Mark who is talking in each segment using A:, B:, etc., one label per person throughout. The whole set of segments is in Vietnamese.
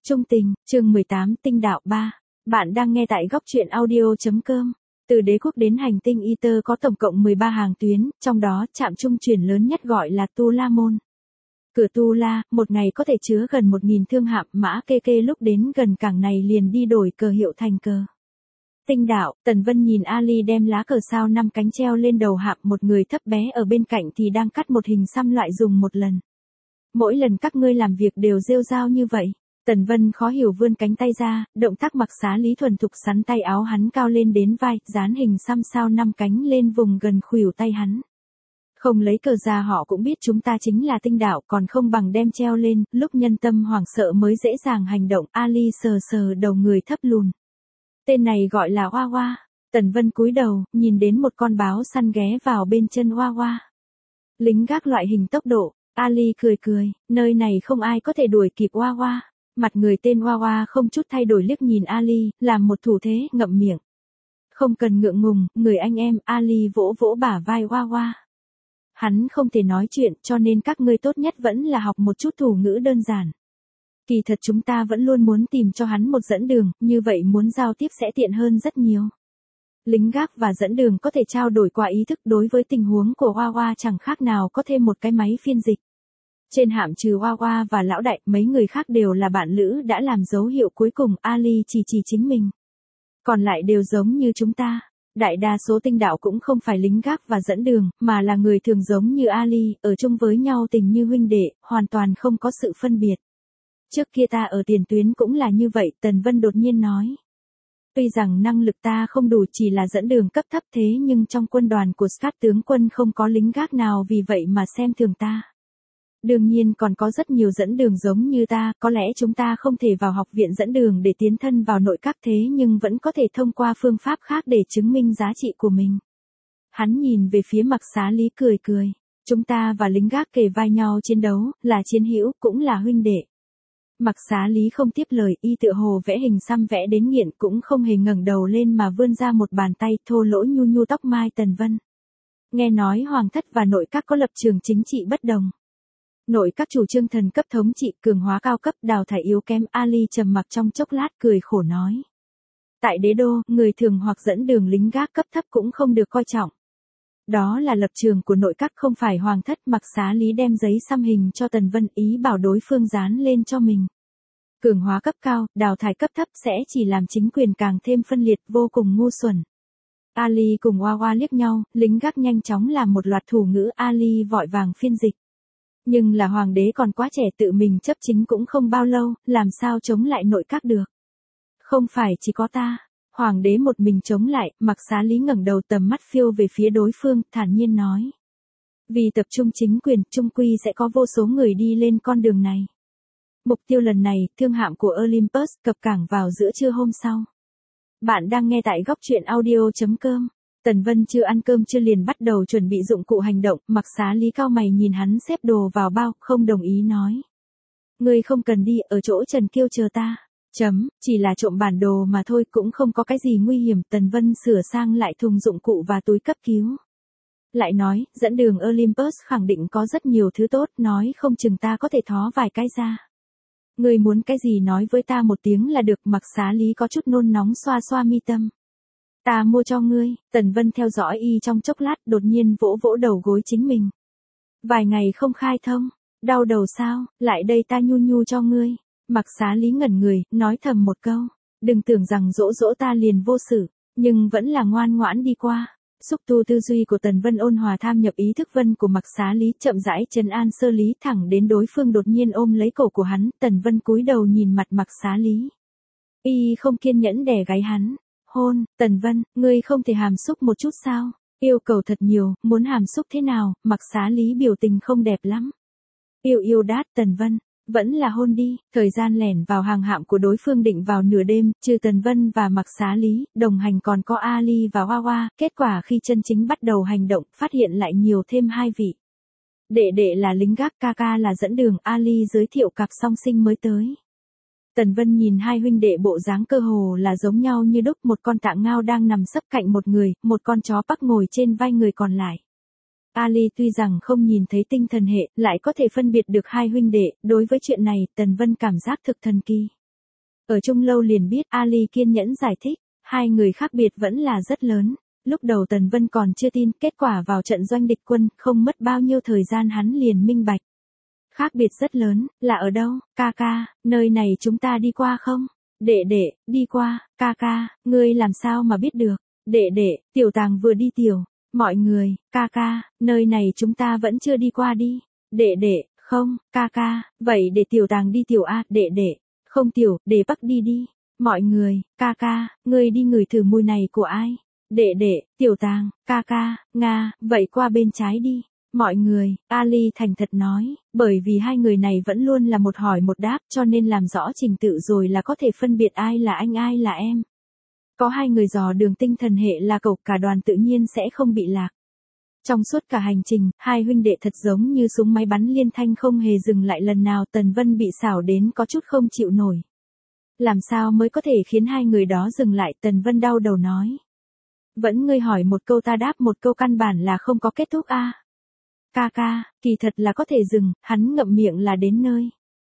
A: Trung tình, chương 18, tinh đạo 3. Bạn đang nghe tại góc truyện audio.com. Từ đế quốc đến hành tinh Ether có tổng cộng 13 hàng tuyến, trong đó trạm trung chuyển lớn nhất gọi là Tu La Môn. Cửa Tu La, một ngày có thể chứa gần 1.000 thương hạm, mã kê kê lúc đến gần cảng này liền đi đổi cờ hiệu thành cờ. Tinh đạo, Tần Vân nhìn Ali đem lá cờ sao 5 cánh treo lên đầu hạm, một người thấp bé ở bên cạnh thì đang cắt một hình xăm loại dùng một lần. Mỗi lần các ngươi làm việc đều rêu rao như vậy. Tần Vân khó hiểu vươn cánh tay ra, động tác mặc xá lý thuần thục sắn tay áo hắn cao lên đến vai, dán hình xăm sao 5 cánh lên vùng gần khuỷu tay hắn. Không lấy cờ ra họ cũng biết chúng ta chính là tinh đạo, còn không bằng đem treo lên, lúc nhân tâm hoảng sợ mới dễ dàng hành động. Ali sờ sờ đầu người thấp lùn. Tên này gọi là Hoa Hoa. Tần Vân cúi đầu, nhìn đến một con báo săn ghé vào bên chân Hoa Hoa. Lính gác loại hình tốc độ. Ali cười cười, nơi này không ai có thể đuổi kịp Hoa Hoa. Mặt người tên Hoa Hoa không chút thay đổi liếc nhìn Ali, làm một thủ thế, ngậm miệng. Không cần ngượng ngùng, người anh em. Ali vỗ vỗ bả vai Hoa Hoa. Hắn không thể nói chuyện, cho nên các ngươi tốt nhất vẫn là học một chút thủ ngữ đơn giản. Kỳ thật chúng ta vẫn luôn muốn tìm cho hắn một dẫn đường, như vậy muốn giao tiếp sẽ tiện hơn rất nhiều. Lính gác và dẫn đường có thể trao đổi qua ý thức, đối với tình huống của Hoa Hoa chẳng khác nào có thêm một cái máy phiên dịch. Trên hạm trừ Hoa Hoa và lão đại, mấy người khác đều là bạn lữ đã làm dấu hiệu cuối cùng. Ali chỉ chính mình. Còn lại đều giống như chúng ta. Đại đa số tinh đạo cũng không phải lính gác và dẫn đường, mà là người thường giống như Ali, ở chung với nhau tình như huynh đệ, hoàn toàn không có sự phân biệt. Trước kia ta ở tiền tuyến cũng là như vậy, Tần Vân đột nhiên nói. Tuy rằng năng lực ta không đủ, chỉ là dẫn đường cấp thấp, thế nhưng trong quân đoàn của Scott tướng quân không có lính gác nào vì vậy mà xem thường ta. Đương nhiên còn có rất nhiều dẫn đường giống như ta, có lẽ chúng ta không thể vào học viện dẫn đường để tiến thân vào nội các, thế nhưng vẫn có thể thông qua phương pháp khác để chứng minh giá trị của mình. Hắn nhìn về phía Mặc Xá Lý cười cười. Chúng ta và lính gác kề vai nhau chiến đấu, là chiến hữu, cũng là huynh đệ. Mặc Xá Lý không tiếp lời, y tựa hồ vẽ hình xăm vẽ đến nghiện, cũng không hề ngẩng đầu lên mà vươn ra một bàn tay thô lỗ nhu nhu tóc mai Tần Vân. Nghe nói hoàng thất và nội các có lập trường chính trị bất đồng. Nội các chủ trương thần cấp thống trị, cường hóa cao cấp, đào thải yếu kém. Ali trầm mặc trong chốc lát cười khổ nói. Tại đế đô, người thường hoặc dẫn đường lính gác cấp thấp cũng không được coi trọng. Đó là lập trường của nội các, không phải hoàng thất. Mặc Xá Lý đem giấy xăm hình cho Tần Vân, ý bảo đối phương dán lên cho mình. Cường hóa cấp cao, đào thải cấp thấp sẽ chỉ làm chính quyền càng thêm phân liệt, vô cùng ngu xuẩn. Ali cùng Hoa Hoa liếc nhau, lính gác nhanh chóng làm một loạt thủ ngữ. Ali vội vàng phiên dịch. Nhưng là hoàng đế còn quá trẻ, tự mình chấp chính cũng không bao lâu, làm sao chống lại nội các được. Không phải chỉ có ta. Hoàng đế một mình chống lại. Mặc Xá Lý ngẩng đầu, tầm mắt phiêu về phía đối phương, thản nhiên nói. Vì tập trung chính quyền, trung quy sẽ có vô số người đi lên con đường này. Mục tiêu lần này, thương hạm của Olympus cập cảng vào giữa trưa hôm sau. Bạn đang nghe tại góc truyện audio.com. Tần Vân chưa ăn cơm chưa liền bắt đầu chuẩn bị dụng cụ hành động. Mặc Xá Lý cao mày nhìn hắn xếp đồ vào bao, không đồng ý nói. Ngươi không cần đi, ở chỗ Trần Kiêu chờ ta. Chỉ là trộm bản đồ mà thôi, cũng không có cái gì nguy hiểm. Tần Vân sửa sang lại thùng dụng cụ và túi cấp cứu. Lại nói, dẫn đường Olympus khẳng định có rất nhiều thứ tốt, nói không chừng ta có thể thó vài cái ra. Ngươi muốn cái gì nói với ta một tiếng là được. Mặc Xá Lý có chút nôn nóng xoa xoa mi tâm. Ta mua cho ngươi. Tần Vân theo dõi y trong chốc lát, đột nhiên vỗ vỗ đầu gối chính mình. Vài ngày không khai thông, đau đầu sao, lại đây ta nhu nhu cho ngươi. Mặc Xá Lý ngẩn người, nói thầm một câu. Đừng tưởng rằng dỗ dỗ ta liền vô sự, nhưng vẫn là ngoan ngoãn đi qua. Xúc tu tư duy của Tần Vân ôn hòa tham nhập ý thức vân của Mặc Xá Lý, chậm rãi trấn an sơ lý, thẳng đến đối phương đột nhiên ôm lấy cổ của hắn. Tần Vân cúi đầu nhìn mặt Mặc Xá Lý. Y không kiên nhẫn đè gáy hắn. Hôn. Tần Vân, ngươi không thể hàm xúc một chút sao? Yêu cầu thật nhiều, muốn hàm xúc thế nào? Mặc Xá Lý biểu tình không đẹp lắm. Yêu đát. Tần Vân, vẫn là hôn đi. Thời gian lẻn vào hàng hạm của đối phương định vào nửa đêm, trừ Tần Vân và Mặc Xá Lý, đồng hành còn có Ali và Hoa Hoa. Kết quả khi chân chính bắt đầu hành động, phát hiện lại nhiều thêm 2 vị. Đệ là lính gác, ca là dẫn đường. Ali giới thiệu cặp song sinh mới tới. Tần Vân nhìn hai huynh đệ bộ dáng cơ hồ là giống nhau như đúc, một con tạng ngao đang nằm sấp cạnh một người, một con chó Bắc ngồi trên vai người còn lại. Ali tuy rằng không nhìn thấy tinh thần hệ, lại có thể phân biệt được hai huynh đệ, đối với chuyện này, Tần Vân cảm giác thực thần kỳ. Ở chung lâu liền biết, Ali kiên nhẫn giải thích, hai người khác biệt vẫn là rất lớn. Lúc đầu Tần Vân còn chưa tin, kết quả vào trận doanh địch quân, không mất bao nhiêu thời gian hắn liền minh bạch. Khác biệt rất lớn, là ở đâu, ca ca, nơi này chúng ta đi qua không? Đệ đệ, đi qua, ca ca, ngươi làm sao mà biết được? Đệ đệ, tiểu tàng vừa đi tiểu, mọi người, ca ca, nơi này chúng ta vẫn chưa đi qua đi. Đệ đệ, không, ca ca, vậy để tiểu tàng đi tiểu a, đệ đệ, không tiểu, để Bắc đi đi. Mọi người, ca ca, ngươi đi ngửi thử mùi này của ai? Đệ đệ, tiểu tàng, ca ca, Nga, vậy qua bên trái đi. Mọi người, Ali thành thật nói, bởi vì hai người này vẫn luôn là một hỏi một đáp cho nên làm rõ trình tự rồi là có thể phân biệt ai là anh ai là em. Có hai người dò đường tinh thần hệ là cậu, cả đoàn tự nhiên sẽ không bị lạc. Trong suốt cả hành trình, hai huynh đệ thật giống như súng máy bắn liên thanh không hề dừng lại lần nào. Tần Vân bị xảo đến có chút không chịu nổi. Làm sao mới có thể khiến hai người đó dừng lại? Tần Vân đau đầu nói. Vẫn ngươi hỏi một câu ta đáp một câu, căn bản là không có kết thúc a. Ca ca, kỳ thật là có thể dừng, hắn ngậm miệng là đến nơi.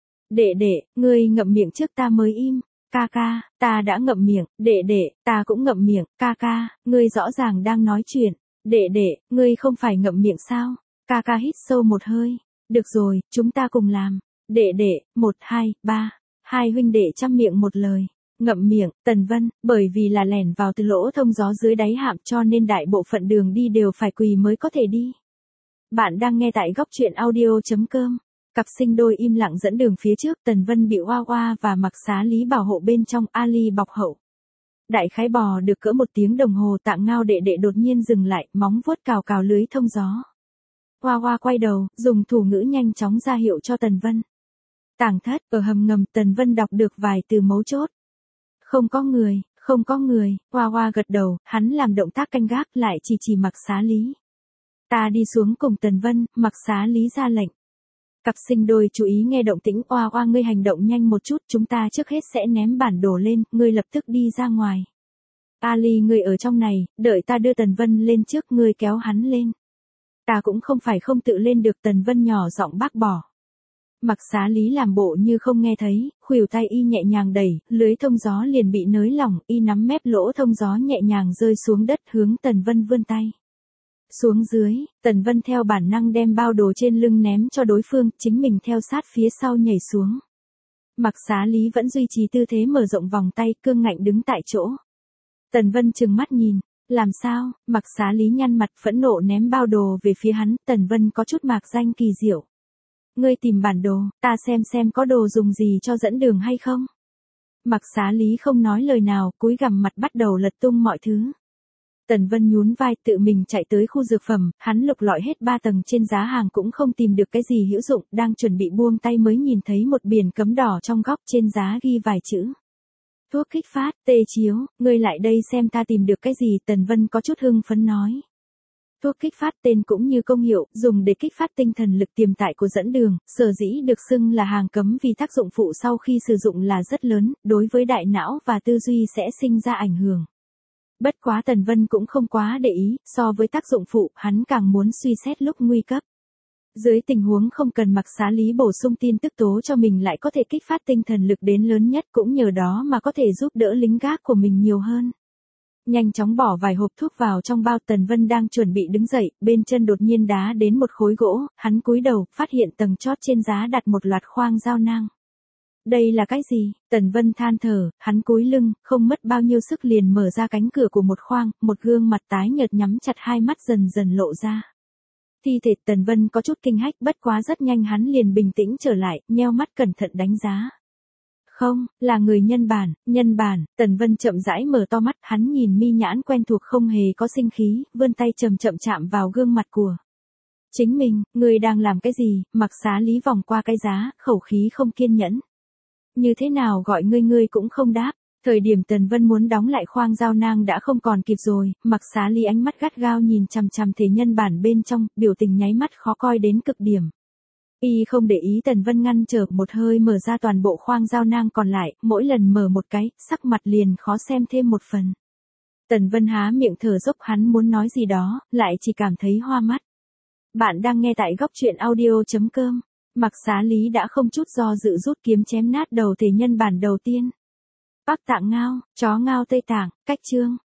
A: Đệ đệ, ngươi ngậm miệng trước ta mới im. Ca ca, ta đã ngậm miệng, đệ đệ, ta cũng ngậm miệng, ca ca, ngươi rõ ràng đang nói chuyện. Đệ đệ, ngươi không phải ngậm miệng sao? Ca ca hít sâu một hơi. Được rồi, chúng ta cùng làm. Đệ đệ, 1, 2, 3. Hai huynh đệ chăm miệng một lời. Ngậm miệng, Tần Vân, bởi vì là lẻn vào từ lỗ thông gió dưới đáy hạm cho nên đại bộ phận đường đi đều phải quỳ mới có thể đi. Bạn đang nghe tại góc truyện audio.com. Cặp sinh đôi im lặng dẫn đường phía trước, Tần Vân bị Hoa Hoa và Mặc Xá Lý bảo hộ bên trong, Ali bọc hậu. Đại khái bò được cỡ 1 tiếng đồng hồ, Tạng Ngao đệ đệ đột nhiên dừng lại, móng vuốt cào cào lưới thông gió. Hoa Hoa quay đầu, dùng thủ ngữ nhanh chóng ra hiệu cho Tần Vân. Tàng thất, ở hầm ngầm, Tần Vân đọc được vài từ mấu chốt. Không có người, không có người, Hoa Hoa gật đầu, hắn làm động tác canh gác lại chỉ Mặc Xá Lý. Ta đi xuống cùng Tần Vân, Mặc Xá Lý ra lệnh. Cặp sinh đôi chú ý nghe động tĩnh. Hoa Hoa, ngươi hành động nhanh một chút, chúng ta trước hết sẽ ném bản đồ lên, ngươi lập tức đi ra ngoài. Ali, ngươi ở trong này, đợi ta đưa Tần Vân lên trước, ngươi kéo hắn lên. Ta cũng không phải không tự lên được, Tần Vân nhỏ giọng bác bỏ. Mặc Xá Lý làm bộ như không nghe thấy, khuỷu tay y nhẹ nhàng đẩy, lưới thông gió liền bị nới lỏng, y nắm mép lỗ thông gió nhẹ nhàng rơi xuống đất, hướng Tần Vân vươn tay. Xuống dưới, Tần Vân theo bản năng đem bao đồ trên lưng ném cho đối phương, chính mình theo sát phía sau nhảy xuống. Mặc Xá Lý vẫn duy trì tư thế mở rộng vòng tay, cương ngạnh đứng tại chỗ. Tần Vân trừng mắt nhìn, làm sao? Mặc Xá Lý nhăn mặt phẫn nộ ném bao đồ về phía hắn. Tần Vân có chút mạc danh kỳ diệu. Ngươi tìm bản đồ, ta xem có đồ dùng gì cho dẫn đường hay không? Mặc Xá Lý không nói lời nào, cúi gằm mặt bắt đầu lật tung mọi thứ. Tần Vân nhún vai tự mình chạy tới khu dược phẩm, hắn lục lọi hết 3 tầng trên giá hàng cũng không tìm được cái gì hữu dụng, đang chuẩn bị buông tay mới nhìn thấy một biển cấm đỏ trong góc, trên giá ghi vài chữ. Thuốc kích phát, tê chiếu, ngươi lại đây xem ta tìm được cái gì. Tần Vân có chút hưng phấn nói. Thuốc kích phát tên cũng như công hiệu, dùng để kích phát tinh thần lực tiềm tại của dẫn đường, sở dĩ được xưng là hàng cấm vì tác dụng phụ sau khi sử dụng là rất lớn, đối với đại não và tư duy sẽ sinh ra ảnh hưởng. Bất quá Tần Vân cũng không quá để ý, so với tác dụng phụ, hắn càng muốn suy xét lúc nguy cấp. Dưới tình huống không cần Mặc Xá Lý bổ sung tin tức tố cho mình lại có thể kích phát tinh thần lực đến lớn nhất, cũng nhờ đó mà có thể giúp đỡ lính gác của mình nhiều hơn. Nhanh chóng bỏ vài hộp thuốc vào trong bao. Tần Vân đang chuẩn bị đứng dậy, bên chân đột nhiên đá đến một khối gỗ, hắn cúi đầu, phát hiện tầng chót trên giá đặt một loạt khoang dao nang. Đây là cái gì? Tần Vân than thở, hắn cúi lưng, không mất bao nhiêu sức liền mở ra cánh cửa của một khoang, một gương mặt tái nhợt nhắm chặt hai mắt dần dần lộ ra. Thi thể. Tần Vân có chút kinh hách, bất quá rất nhanh hắn liền bình tĩnh trở lại, nheo mắt cẩn thận đánh giá. Không, là người nhân bản, Tần Vân chậm rãi mở to mắt, hắn nhìn mi nhãn quen thuộc không hề có sinh khí, vươn tay chậm chạm vào gương mặt của chính mình. Người đang làm cái gì? Mặc Xá Lý vòng qua cái giá, khẩu khí không kiên nhẫn. Như thế nào gọi ngươi cũng không đáp. Thời điểm Tần Vân muốn đóng lại khoang dao nang đã không còn kịp rồi, Mặc Xá Lý ánh mắt gắt gao nhìn chằm thể nhân bản bên trong, biểu tình nháy mắt khó coi đến cực điểm. Y không để ý Tần Vân ngăn trở, một hơi mở ra toàn bộ khoang dao nang còn lại, mỗi lần mở một cái, sắc mặt liền khó xem thêm một phần. Tần Vân há miệng thở dốc, hắn muốn nói gì đó, lại chỉ cảm thấy hoa mắt. Bạn đang nghe tại góc truyện audio.com. Mặc Xá Lý đã không chút do dự rút kiếm chém nát đầu thể nhân bản đầu tiên. Bắc Tạng Ngao, chó ngao Tây Tạng, cách chương.